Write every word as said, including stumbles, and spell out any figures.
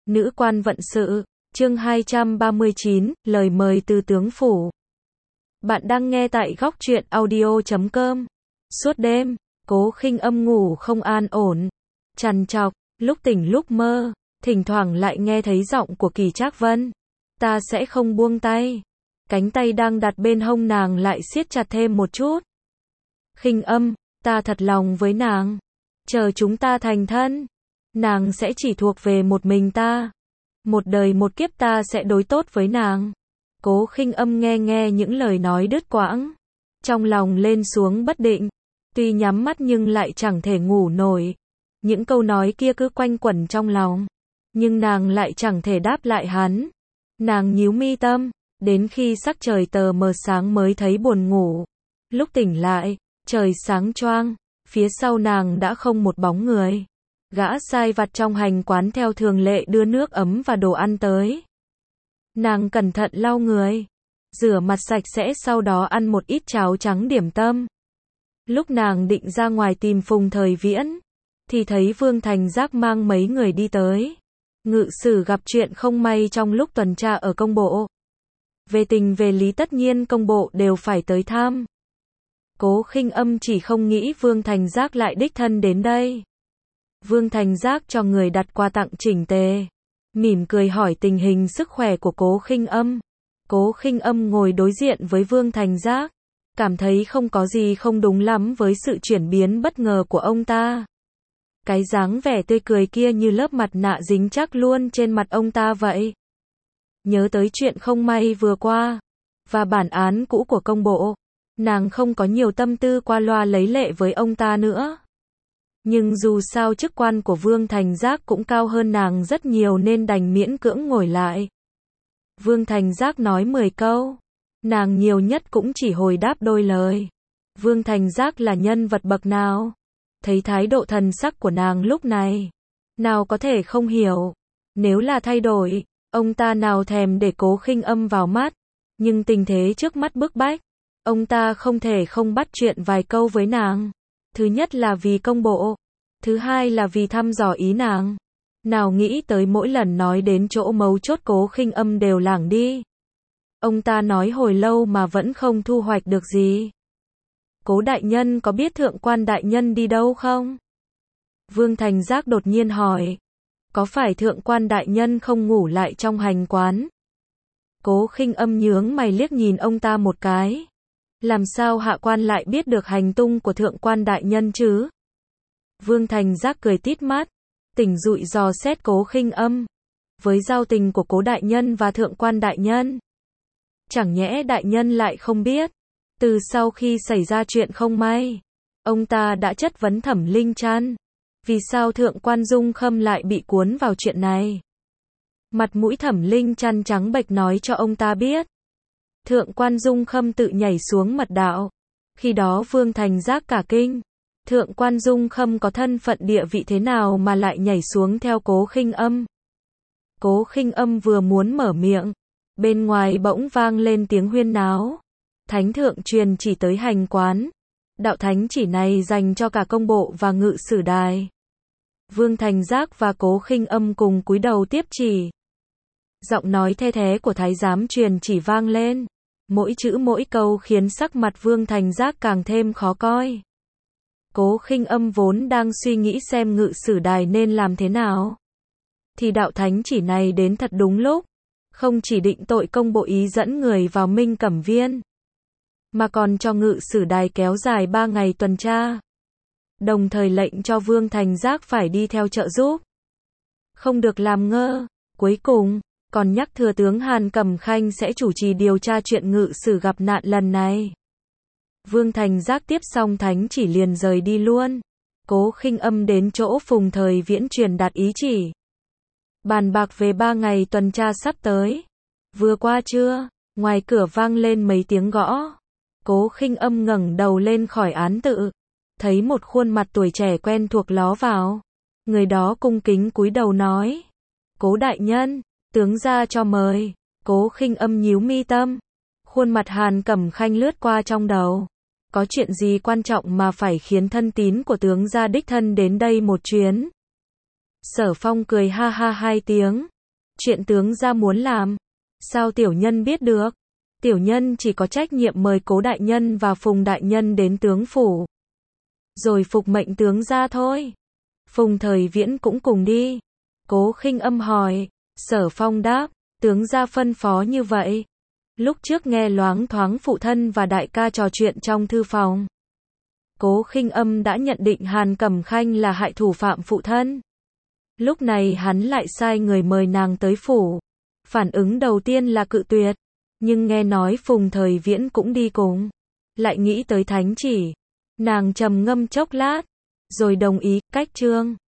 Nữ quan vận sự, chương hai trăm ba mươi chín, lời mời từ tướng phủ. Bạn đang nghe tại góc truyện audio chấm com. Suốt đêm, Cố Khinh Âm ngủ không an ổn, trằn trọc, lúc tỉnh lúc mơ, thỉnh thoảng lại nghe thấy giọng của Kỳ Trác Vân. Ta sẽ không buông tay. Cánh tay đang đặt bên hông nàng lại siết chặt thêm một chút. Khinh Âm, ta thật lòng với nàng. Chờ chúng ta thành thân, nàng sẽ chỉ thuộc về một mình ta. Một đời một kiếp ta sẽ đối tốt với nàng. Cố Khinh Âm nghe nghe những lời nói đứt quãng, trong lòng lên xuống bất định, tuy nhắm mắt nhưng lại chẳng thể ngủ nổi. Những câu nói kia cứ quanh quẩn trong lòng, nhưng nàng lại chẳng thể đáp lại hắn. Nàng nhíu mi tâm, đến khi sắc trời tờ mờ sáng mới thấy buồn ngủ. Lúc tỉnh lại, trời sáng choang, phía sau nàng đã không một bóng người. Gã sai vặt trong hành quán theo thường lệ đưa nước ấm và đồ ăn tới. Nàng cẩn thận lau người, rửa mặt sạch sẽ, sau đó ăn một ít cháo trắng điểm tâm. Lúc nàng định ra ngoài tìm Phùng Thời Viễn, thì thấy Vương Thành Giác mang mấy người đi tới. Ngự sử gặp chuyện không may trong lúc tuần tra ở công bộ. Về tình về lý tất nhiên công bộ đều phải tới thăm. Cố Khinh Âm chỉ không nghĩ Vương Thành Giác lại đích thân đến đây. Vương Thành Giác cho người đặt quà tặng chỉnh tề, mỉm cười hỏi tình hình sức khỏe của Cố Khinh Âm. Cố Khinh Âm ngồi đối diện với Vương Thành Giác, cảm thấy không có gì không đúng lắm với sự chuyển biến bất ngờ của ông ta. Cái dáng vẻ tươi cười kia như lớp mặt nạ dính chắc luôn trên mặt ông ta vậy. Nhớ tới chuyện không may vừa qua, và bản án cũ của công bộ, nàng không có nhiều tâm tư qua loa lấy lệ với ông ta nữa. Nhưng dù sao chức quan của Vương Thành Giác cũng cao hơn nàng rất nhiều nên đành miễn cưỡng ngồi lại. Vương Thành Giác nói mười câu, nàng nhiều nhất cũng chỉ hồi đáp đôi lời. Vương Thành Giác là nhân vật bậc nào? Thấy thái độ thần sắc của nàng lúc này, nào có thể không hiểu. Nếu là thay đổi, ông ta nào thèm để Cố Khinh Âm vào mắt. Nhưng tình thế trước mắt bức bách, ông ta không thể không bắt chuyện vài câu với nàng. Thứ nhất là vì công bộ, thứ hai là vì thăm dò ý nàng. Nào nghĩ tới mỗi lần nói đến chỗ mấu chốt Cố Khinh Âm đều lảng đi. Ông ta nói hồi lâu mà vẫn không thu hoạch được gì. Cố đại nhân có biết thượng quan đại nhân đi đâu không? Vương Thành Giác đột nhiên hỏi. Có phải thượng quan đại nhân không ngủ lại trong hành quán? Cố Khinh Âm nhướng mày liếc nhìn ông ta một cái. Làm sao hạ quan lại biết được hành tung của thượng quan đại nhân chứ? Vương Thành Giác cười tít mắt, tỉnh dụi dò xét Cố Khinh Âm. Với giao tình của Cố đại nhân và thượng quan đại nhân, chẳng nhẽ đại nhân lại không biết? Từ sau khi xảy ra chuyện không may, ông ta đã chất vấn Thẩm Linh Trăn. Vì sao thượng quan Dung Khâm lại bị cuốn vào chuyện này? Mặt mũi Thẩm Linh Trăn trắng bệch nói cho ông ta biết. Thượng quan Dung Khâm tự nhảy xuống mật đạo. Khi đó Vương Thành Giác cả kinh. Thượng quan Dung Khâm có thân phận địa vị thế nào mà lại nhảy xuống theo Cố Khinh Âm? Cố Khinh Âm vừa muốn mở miệng, bên ngoài bỗng vang lên tiếng huyên náo. Thánh thượng truyền chỉ tới hành quán. Đạo thánh chỉ này dành cho cả công bộ và ngự sử đài. Vương Thành Giác và Cố Khinh Âm cùng cúi đầu tiếp chỉ. Giọng nói the thé của thái giám truyền chỉ vang lên. Mỗi chữ mỗi câu khiến sắc mặt Vương Thành Giác càng thêm khó coi. Cố Khinh Âm vốn đang suy nghĩ xem ngự sử đài nên làm thế nào. Thì đạo thánh chỉ này đến thật đúng lúc. Không chỉ định tội công bộ ý dẫn người vào Minh Cẩm Viên, mà còn cho ngự sử đài kéo dài ba ngày tuần tra. Đồng thời lệnh cho Vương Thành Giác phải đi theo trợ giúp. Không được làm ngơ. Cuối cùng, còn nhắc thừa tướng Hàn Cẩm Khanh sẽ chủ trì điều tra chuyện ngự sử gặp nạn lần này. Vương Thành Giác tiếp xong thánh chỉ liền rời đi luôn. Cố Khinh Âm đến chỗ Phùng Thời Viễn truyền đạt ý chỉ. Bàn bạc về ba ngày tuần tra sắp tới. Vừa qua trưa, ngoài cửa vang lên mấy tiếng gõ. Cố Khinh Âm ngẩng đầu lên khỏi án tự, thấy một khuôn mặt tuổi trẻ quen thuộc ló vào. Người đó cung kính cúi đầu nói. Cố đại nhân, tướng gia cho mời. Cố Khinh Âm nhíu mi tâm. Khuôn mặt Hàn Cẩm Khanh lướt qua trong đầu. Có chuyện gì quan trọng mà phải khiến thân tín của tướng gia đích thân đến đây một chuyến? Sở Phong cười ha ha hai tiếng. Chuyện tướng gia muốn làm, sao tiểu nhân biết được? Tiểu nhân chỉ có trách nhiệm mời Cố đại nhân và Phùng đại nhân đến tướng phủ, rồi phục mệnh tướng gia thôi. Phùng Thời Viễn cũng cùng đi. Cố Khinh Âm hỏi. Sở Phong đáp, tướng gia phân phó như vậy. Lúc trước nghe loáng thoáng phụ thân và đại ca trò chuyện trong thư phòng, Cố Khinh Âm đã nhận định Hàn Cẩm Khanh là hại thủ phạm phụ thân. Lúc này hắn lại sai người mời nàng tới phủ. Phản ứng đầu tiên là cự tuyệt, nhưng nghe nói Phùng Thời Viễn cũng đi cùng, lại nghĩ tới thánh chỉ. Nàng trầm ngâm chốc lát, rồi đồng ý. Cách chương